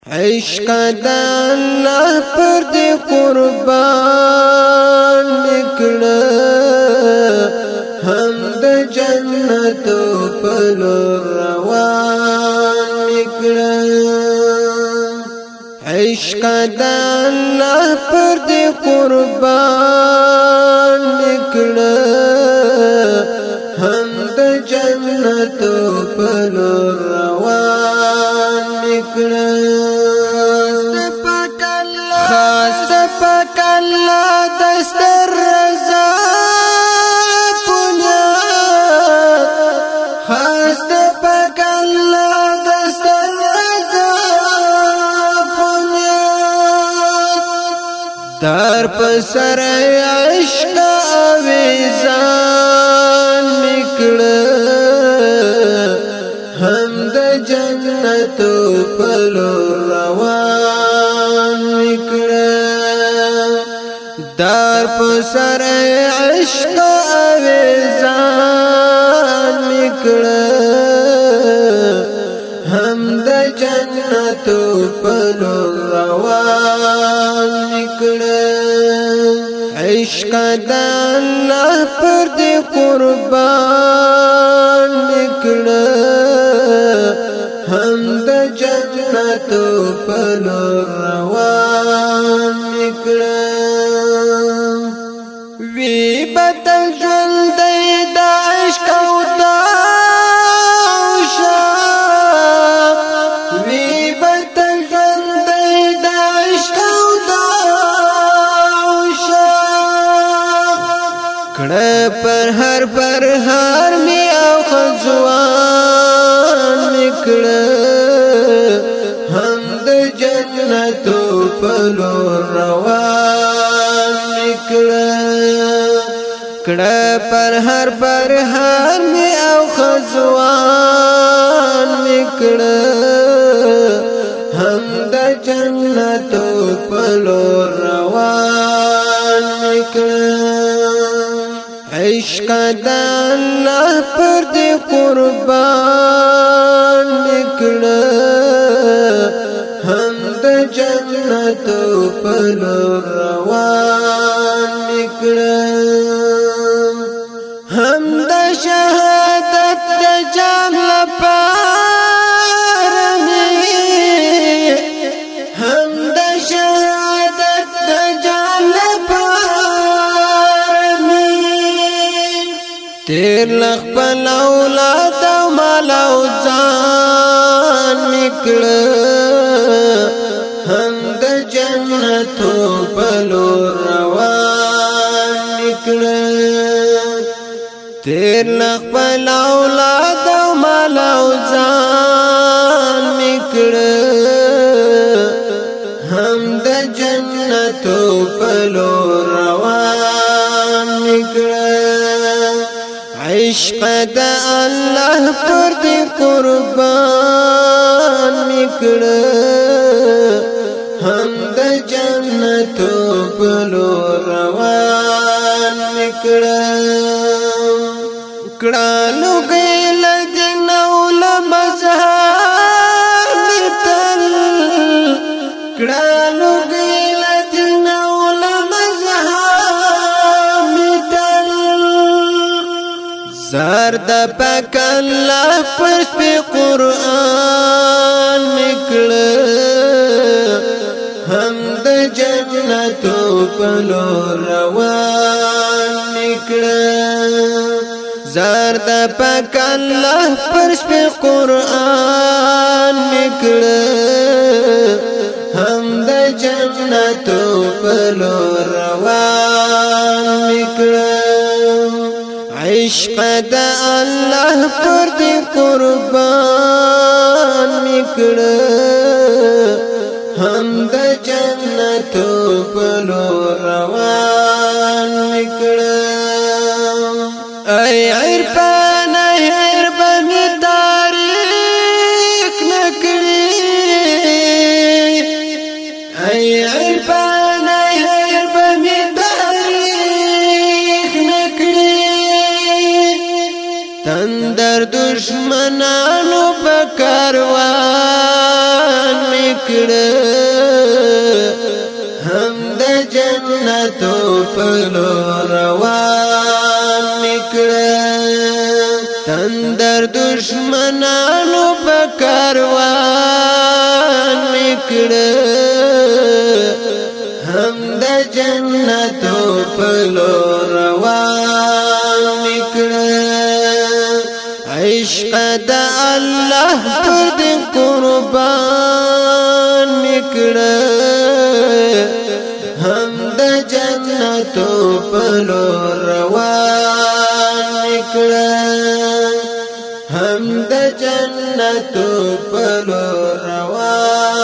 عشق د الله پر دې قربان نکړه هم د جنت په لور روان نکړه عشق د الله پر دې قربان نکړه هم د جنت په لور روان نکړه خاص پاک الله دستر رضا بنیاد خاص پاک الله دستر رضا بنیاد در پسر عشق اویزان نکړه هم د جنت په لور روان دار پسر عشق اویزان نکړه هم د جنت په لور روان نکړه عشق د الله پر دې قربان نکړه هم د جنت په لور روان نکړه وی بدل ژوند د عشق او د عشاق وی بدل ژوند د عشق او د عشاق کړه پر هر می او خزوان نکړه هم د جنت په لور روان نکړه کړه پر هر می او خزوان نکړه هم د جنت په لور روان نکړه عشق د الله پر دې قربان نکړه هم د جنت په لور روان نکړه هم د شهادت د جام لپاره هم د شهادت د جام لپاره تیر لخپل اولاد او مال او ځان نکړه هم د جنت په لور روان نکړه تیر لخپل اولاد او مال او ځان نکړه هم د جنت په لور روان نکړه عشق د الله پر دې قربان نکړه هم د جنت په لور روان نکړه کړهلو ګل جنو لمزهار تل کړهلو ګل جنو لمزهار تل زرد پاک الله پر قرآن نکړه هم د جنت په لور روان نکړه زرد پاک الله پر قرآن نکړه هم د جنت په لور روان نکړه عشق د الله پر دې قربان نکړه هم د جنت په لور روان نکړه ای عرفان هربني تاریخ نکړي ای عرفان هربني تاریخ نکړي تندر دشمنانو په کاروان کړه هم د جنتو په لور روان کړه تندر دشمنانو په کاروان کړه هم د جنتو په لور روان کړه عشق د الله پر قربان کړه هم د جنتو په لور روان کړه هم د جنتو په لور روان